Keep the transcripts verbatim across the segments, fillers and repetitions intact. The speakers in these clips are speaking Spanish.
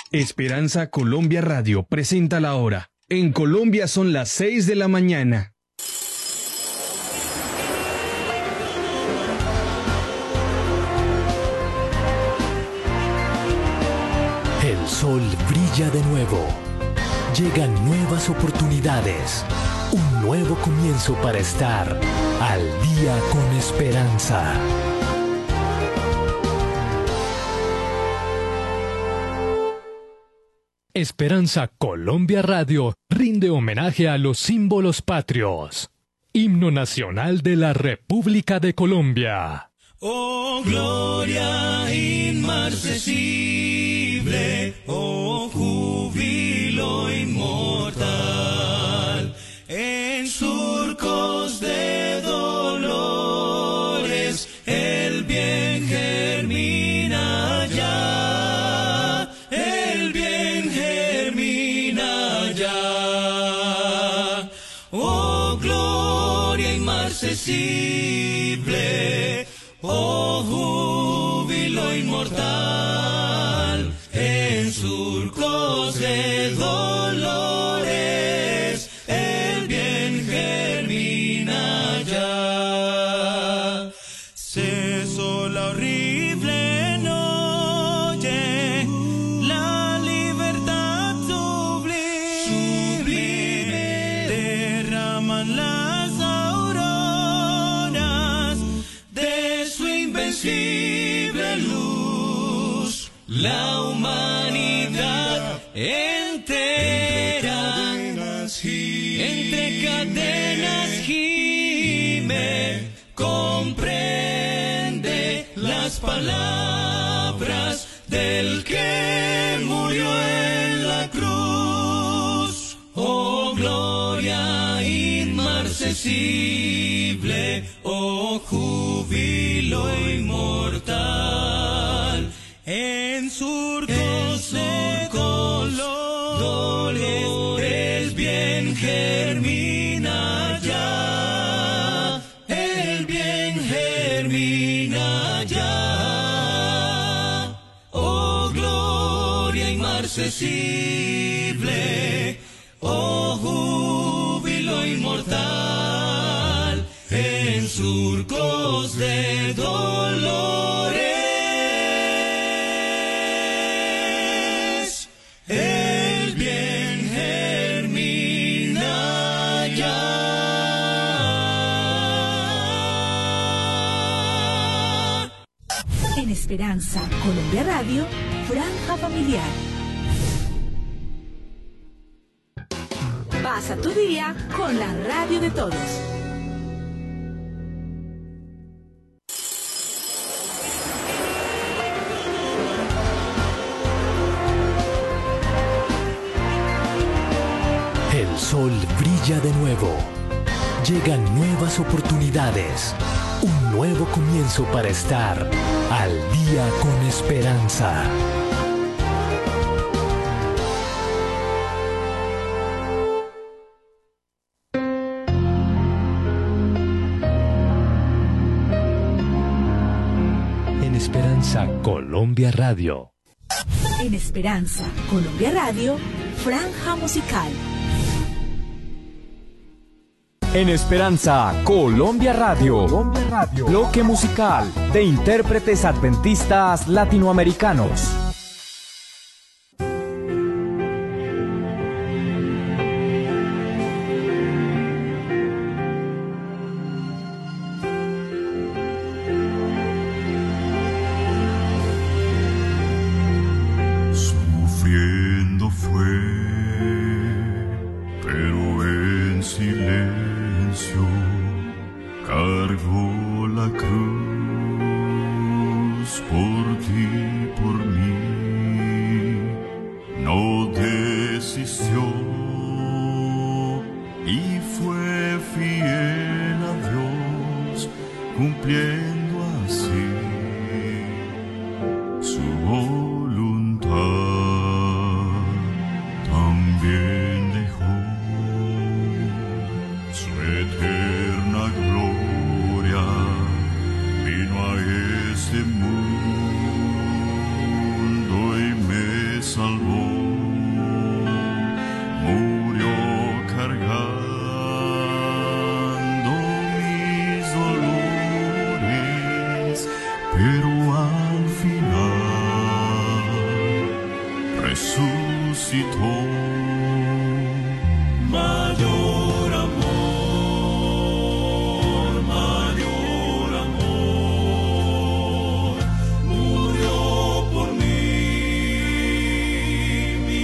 Esperanza Colombia Radio presenta la hora. En Colombia son las seis de la mañana. El sol brilla de nuevo. Llegan nuevas oportunidades. Un nuevo comienzo para estar al día con esperanza. Esperanza Colombia Radio rinde homenaje a los símbolos patrios. Himno Nacional de la República de Colombia. Oh, gloria inmarcesible, oh, júbilo inmortal, en surcos de dolores el bien germina ya, el bien germina ya. Oh, gloria inmarcesible, oh, júbilo inmortal, en surcos de dolores el bien germina ya. Cesó la horrible noche, la libertad sublime, sublime. Derraman las auroras de su invencible luz, la humanidad entera, entre cadenas gime, comprende las palabras del que murió en la cruz. Oh, gloria inmarcesible, oh, júbilo inmortal, en surcos de dolores bien germina ya, el bien germina ya. Oh, gloria inmarcesible, oh, júbilo inmortal, en surcos de dolores el bien germina ya. En Esperanza Colombia Radio, Franja Familiar. Pasa tu día con la radio de todos. El sol brilla de nuevo. Llegan nuevas oportunidades. Un nuevo comienzo para estar al día con esperanza. En Esperanza Colombia Radio. En Esperanza Colombia Radio, Franja Musical. En Esperanza Colombia Radio, Colombia Radio, bloque musical de intérpretes adventistas latinoamericanos. Sufriendo fue, pero en silencio cargó la cruz por ti, por mí, no desistió y fue fiel a Dios, cumpliendo así su voluntad. resucitó. Mayor amor, mayor amor, murió por mí, mi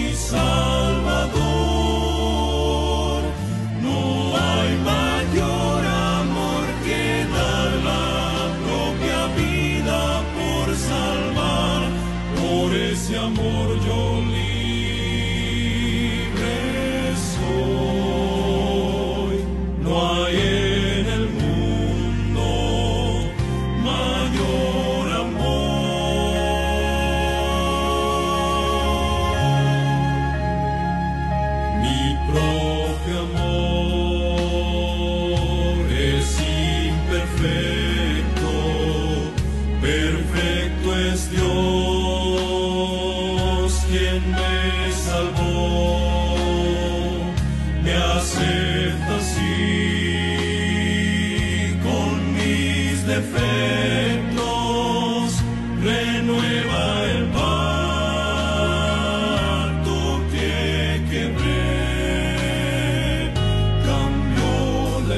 Salvador. No hay mayor amor que dar la propia vida por salvar. Por ese amor yo libre soy. No hay en el mundo mayor amor. Mi propio amor es imperfecto, perfecto es Dios quien me salvó, me acepta así con mis defectos, renueva el pacto que quebré, cambió la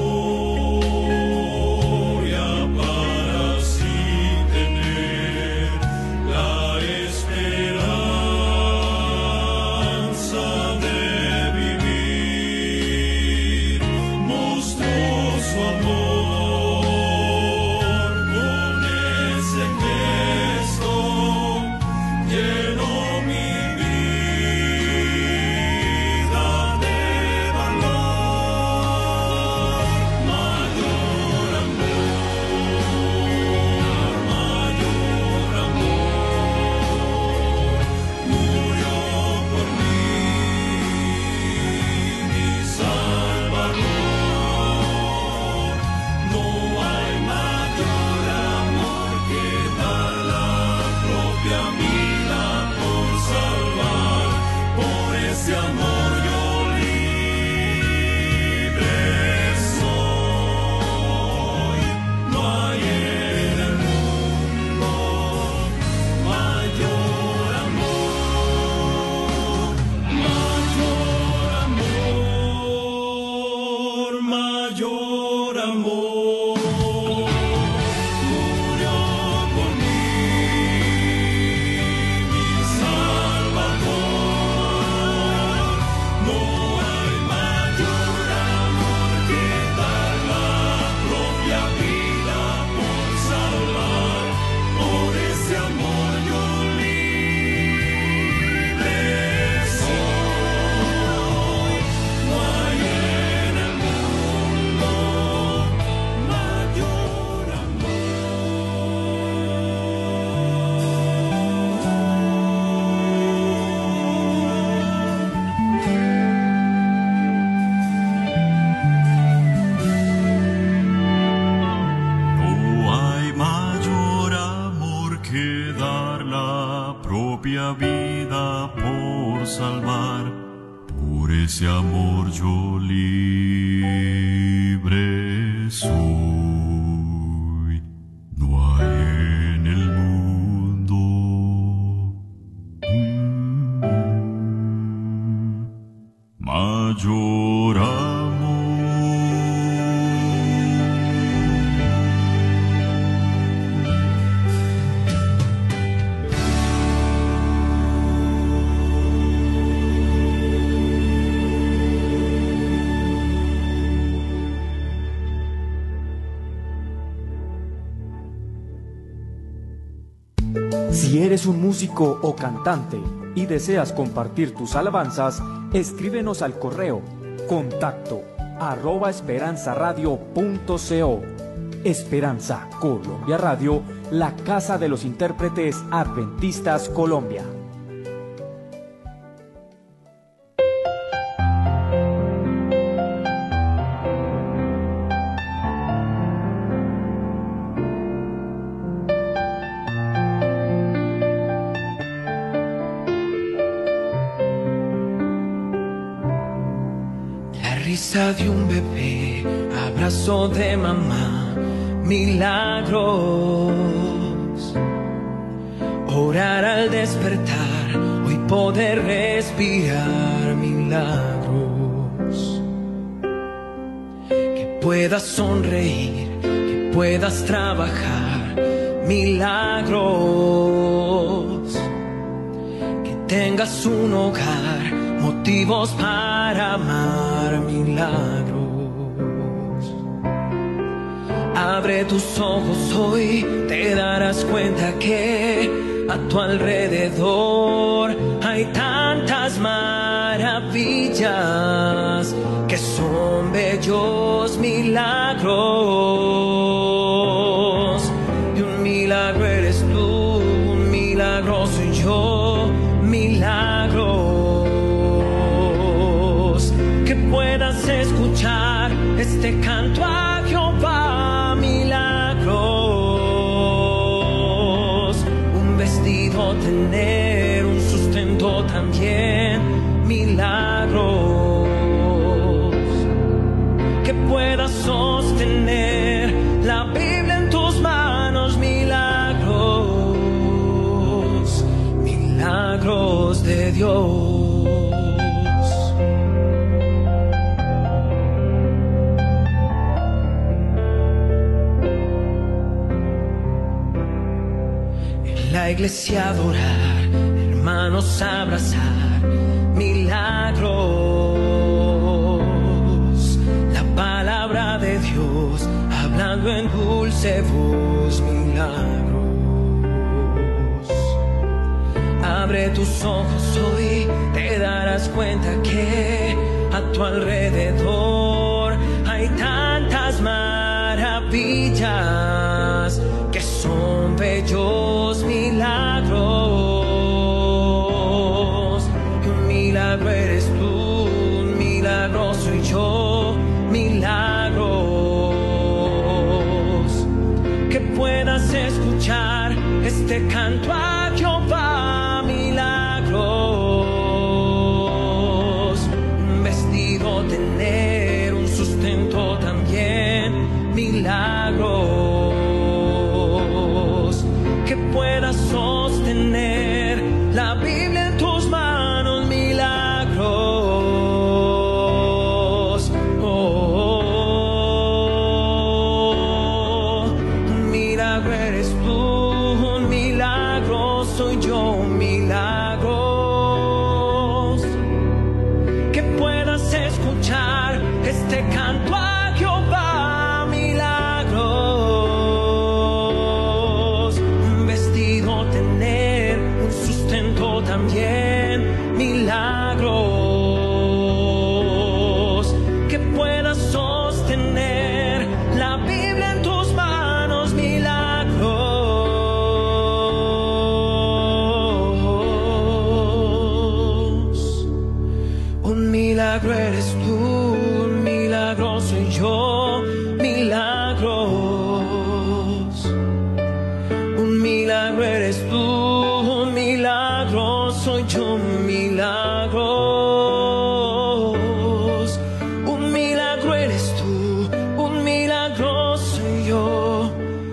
historia para así tener la esperanza de vivir. Mostró su amor con ese gesto, llenó mi vida de valor. Mayor amor, mayor amor, murió por mí, mi Salvador. No hay mayor amor que dar la propia vida por salvar. Por ese amor yo libre soy. No hay en el mundo mayor amor, mayor amor, mayor amor. Murió por mí, mi Salvador. No hay mayor amor que dar la propia vida por salvar. Por ese amor yo libre soy. No hay en el mundo mayor amor. No hay mayor amor que dar la propia vida por salvar. Por ese amor yo libre soy. No hay en el mundo mm, mayor amor. Si eres un músico o cantante y deseas compartir tus alabanzas, escríbenos al correo contacto arroba esperanzaradio punto co. Esperanza Colombia Radio, la casa de los intérpretes adventistas Colombia. Risa de un bebé, abrazo de mamá, milagros. Orar al despertar, hoy poder respirar, milagros. Que puedas sonreír, que puedas trabajar, milagros. Que tengas un hogar, motivos para amar, milagros. Abre tus ojos hoy, te darás cuenta que a tu alrededor hay tantas maravillas que son bellos milagros. Y un milagro eres tú, un milagro soy yo, milagros. Que puedas escuchar este canto a Jehová, milagros. Un vestido tener, un sustento también, milagros. Que puedas sostener la Biblia en tus manos, milagros, milagros de Dios. La iglesia adorar, hermanos abrazar, milagros. La palabra de Dios hablando en dulce voz, milagros. Abre tus ojos hoy, te darás cuenta que a tu alrededor hay tantas maravillas que son bellos milagros. Y un milagro eres tú, un milagro soy yo, milagros. Que puedas escuchar este canto a Jehová, milagros. Un vestido tener, un sustento también, milagros. Que puedas sostener la Biblia en tus manos, milagros. Oh, oh, oh. Un milagro eres tú, un milagro soy yo, milagros. Que puedas escuchar este canto a Jehová, milagros. Un vestido tener, un sustento también, milagros. Que puedas sostener la Biblia en tus manos, milagros. Un milagro eres tú, un milagro soy yo, milagros. Un milagro eres tú, un milagro soy yo, milagros. Un milagro eres tú, un milagro soy yo,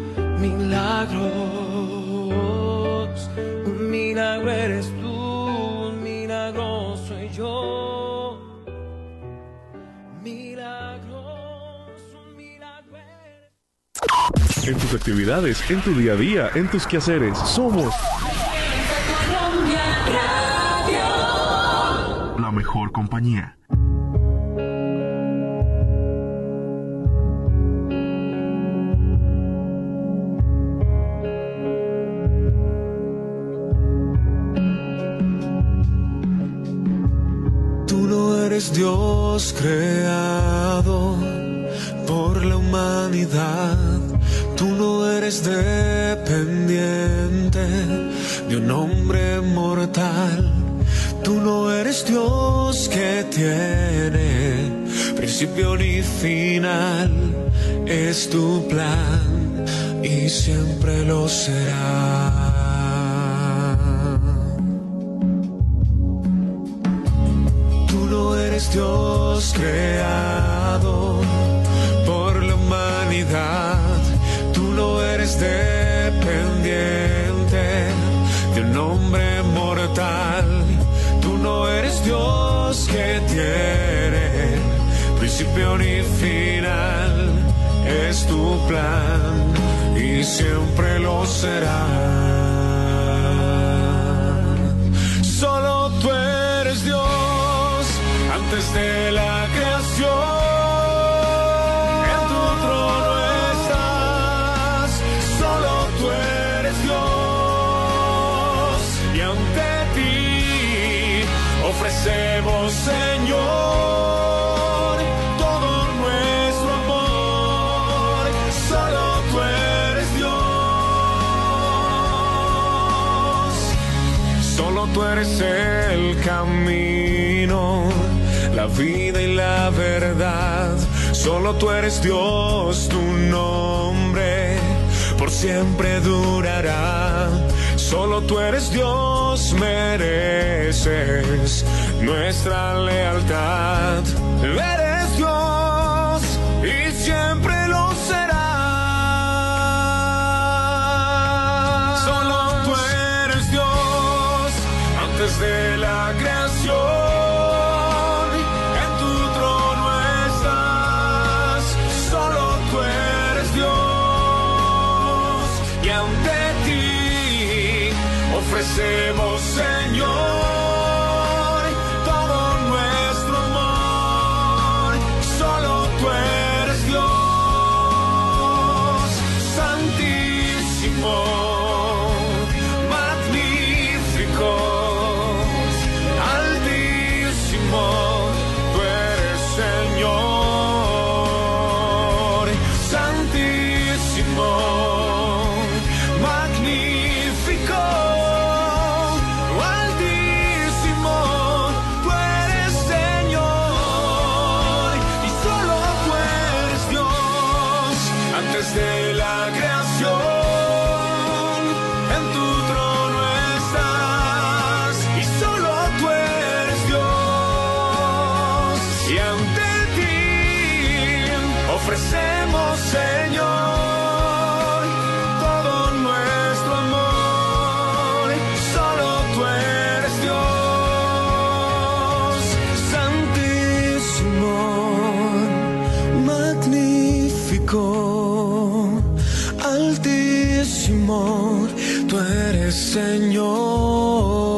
milagros. Un milagro eres tú, un milagro soy yo, milagros. Un milagro eres... En tus actividades, en tu día a día, en tus quehaceres, somos la mejor compañía. Tú no eres Dios creado por la humanidad. Tú no eres dependiente de un hombre mortal. Tú no eres Dios que tiene principio ni final. Es tu plan y siempre lo será. Tú no eres Dios creado por la humanidad. Tú no eres dependiente de un hombre mortal. no eres Dios que tiene principio ni final. Es tu plan y siempre lo será. Solo tú eres Dios antes de la creación. En tu trono estás. Solo tú eres Dios y ante ti ofrecemos, Señor, todo nuestro amor. Solo tú eres Dios. Solo tú eres el camino, la vida y la verdad. Solo tú eres Dios, tu nombre por siempre durará. Solo tú eres Dios, mereces nuestra lealtad. Eres Dios y siempre lo serás. Solo tú eres Dios antes de la creación. En tu trono estás. Solo tú eres Dios y ante ti ofrecemos, Señor, todo nuestro amor. Solo tú eres Dios, santísimo, magnífico, altísimo. Tú eres Señor, santísimo, magnífico. De la creación, en tu trono estás y solo tú eres Dios y ante ti ofrecemos, Señor, todo nuestro amor. Solo tú eres Dios, santísimo, magnífico, altísimo, tú eres Señor.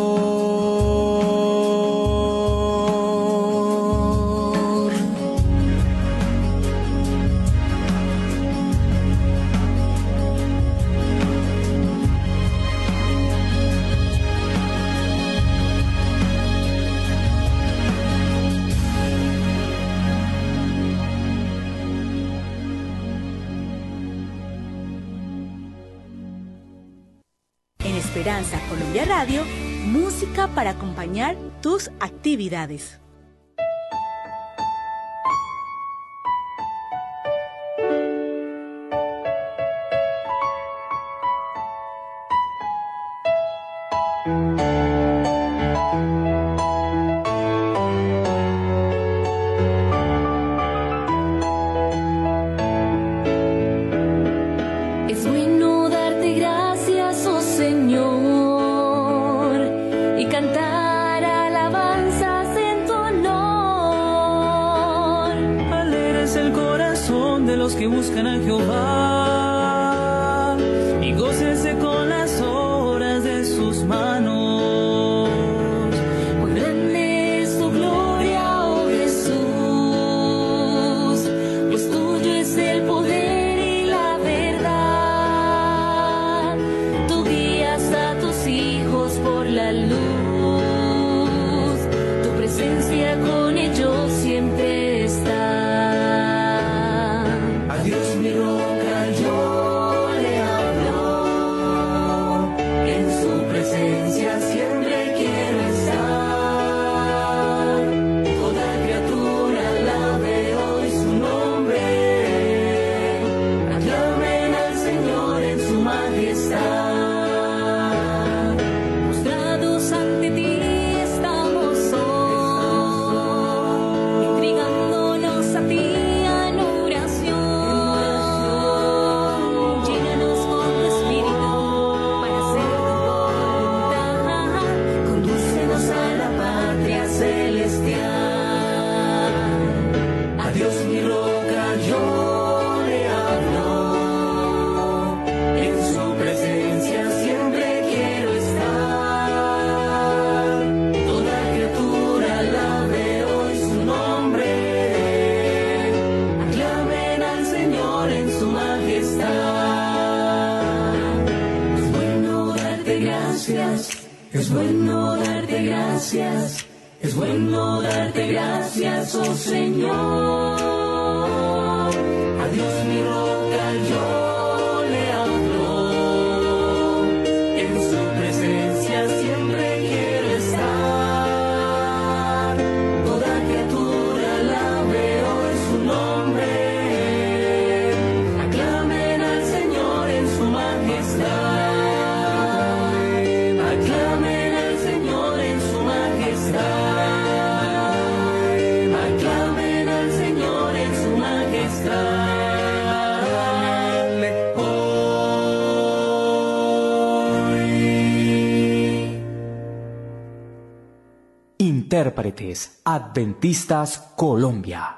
Esperanza Colombia Radio, música para acompañar tus actividades. Que buscan a Jehová y gócese con las obras de sus manos. Muy grande es tu gloria, oh Jesús, pues tuyo es el poder y la verdad. Tú guías a tus hijos por la luz, tu presencia con ellos siempre está. Dios mi roca yo le hablo, en su presencia bueno darte gracias, es bueno darte gracias, oh Señor. A Dios mi roca yo le hablo, en su presencia siempre quiero estar. Toda criatura alabe hoy su nombre, aclamen al Señor en su majestad, aclamen al Señor en su majestad, aclamen al Señor en su majestad. Intérpretes Adventistas Colombia.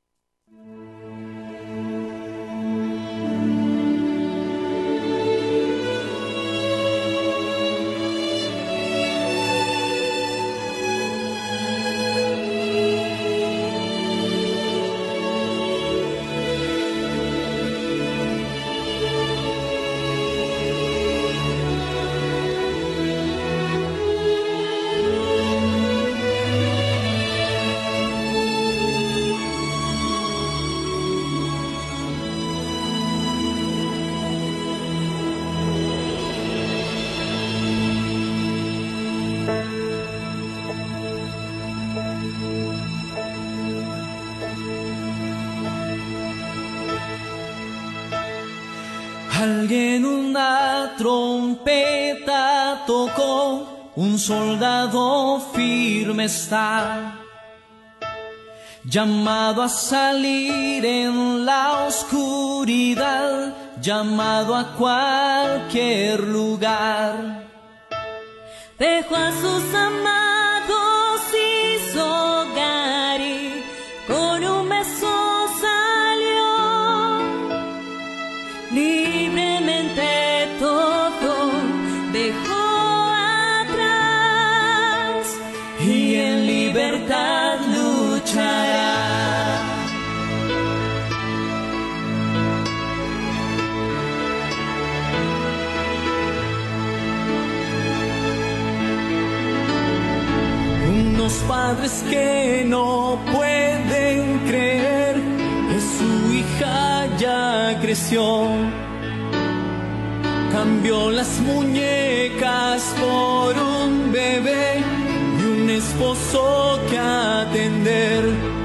Alguien una trompeta tocó, un soldado firme está, llamado a salir en la oscuridad, llamado a cualquier lugar. Dejó a sus amados y su hogar y con un beso salió. Libremente todo dejó atrás y en libertad luchará. Unos padres que no pueden creer que su hija ya creció, cambió las muñecas por un bebé y un esposo que atender.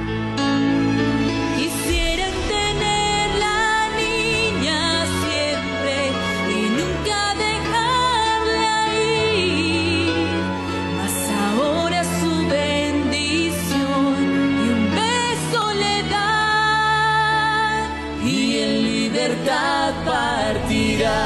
Quisieran tener la niña siempre y nunca dejarla ir, mas ahora su bendición y un beso le da y en libertad partirá.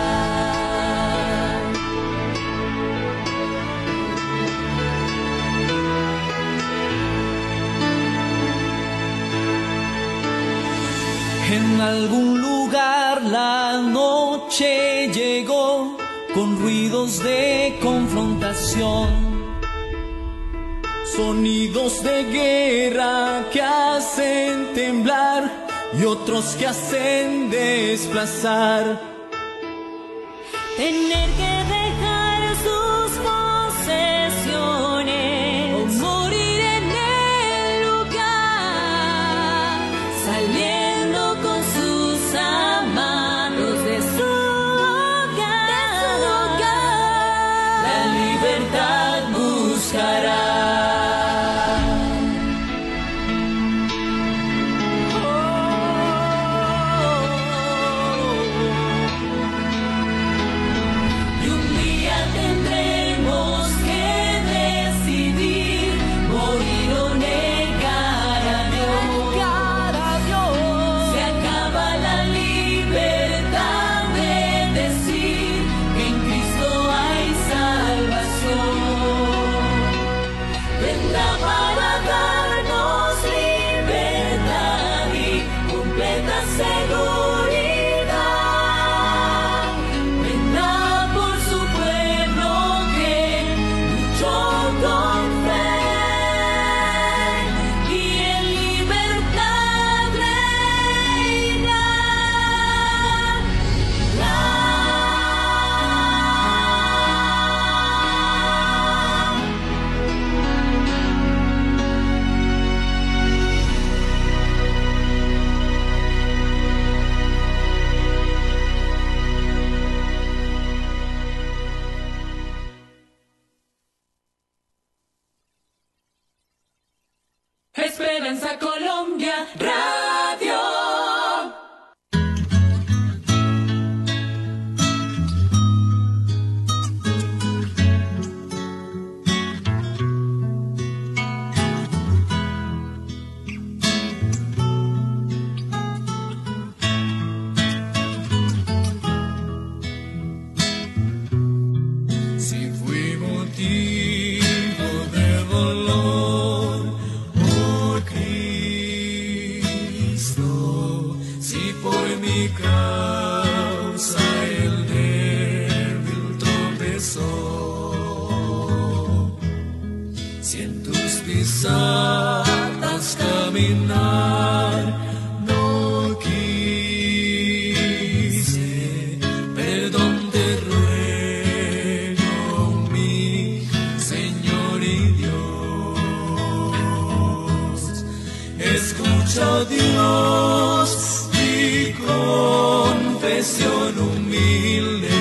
En algún lugar la noche llegó con ruidos de confrontación, sonidos de guerra que hacen temblar y otros que hacen desplazar. Tener que dejar sus posesiones o morir en el lugar, saliendo con sus amados de su hogar, de su hogar. La libertad buscará. Y Esperanza Colombia Radio. Pisadas caminar, no quise, perdón te ruego, mi Señor y Dios. Escucha, Dios, mi confesión humilde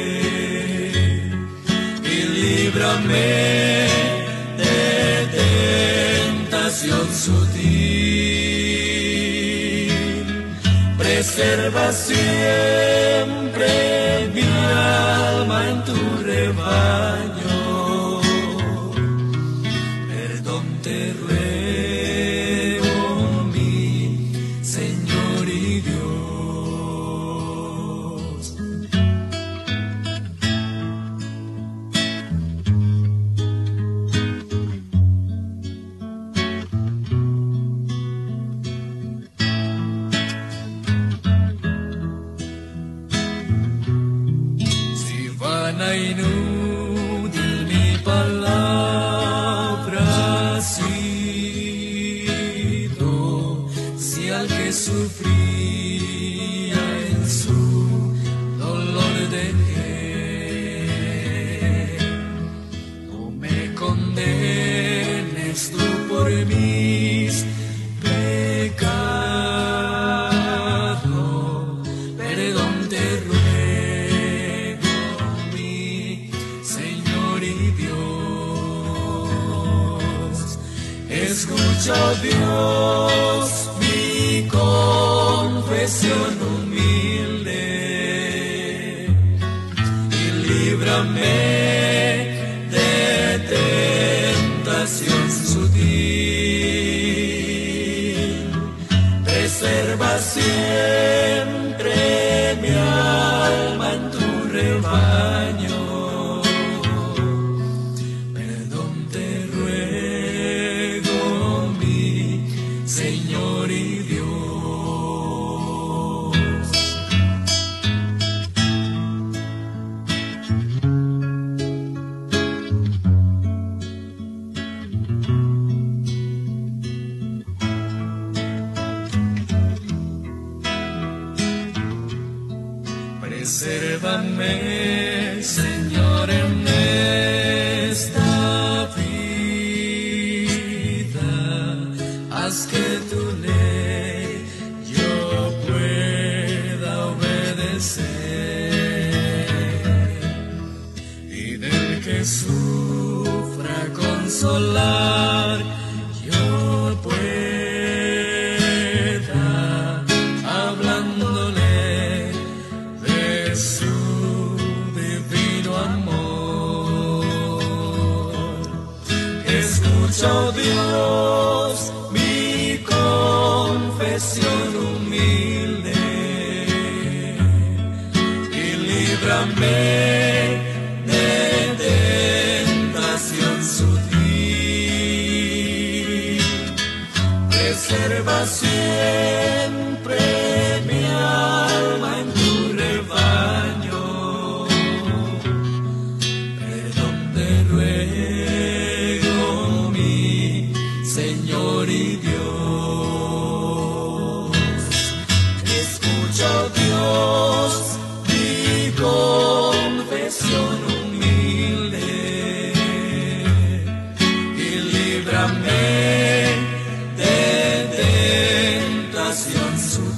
y líbrame sutil, preserva siempre mi alma en tu rebaño, perdón te ruego, mi Señor y Dios. Inútil mi palabra ha sido, si al que sufría en su dolor dejé, no me condenes tú por mis pecados, perdón te ruego. Escucha, Dios, mi confesión humilde y líbrame de tentación sutil. Preserva siempre mi alma en tu rebaño. Señor y Dios. Presérvame, Señor, en esta vida. Haz que tu ley yo pueda obedecer y del que sufra consolar yo pueda, hablándole de su divino amor. Escucha, oh Dios, confesión humilde y líbrame de tentación sutil. Preserva siempre mi alma en tu rebaño. Perdón te ruego, mi Señor y Dios. Escucha, Dios, mi confesión humilde y líbrame de tentación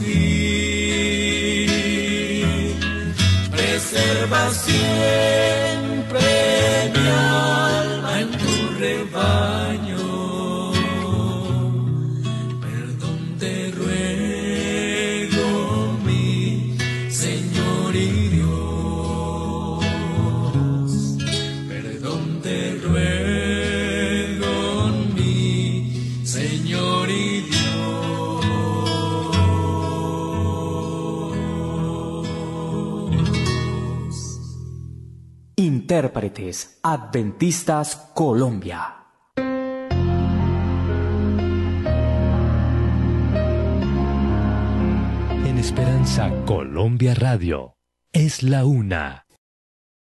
sutil. Preserva siempre mi alma en tu rebaño. Intérpretes Adventistas Colombia. En Esperanza Colombia Radio es la una.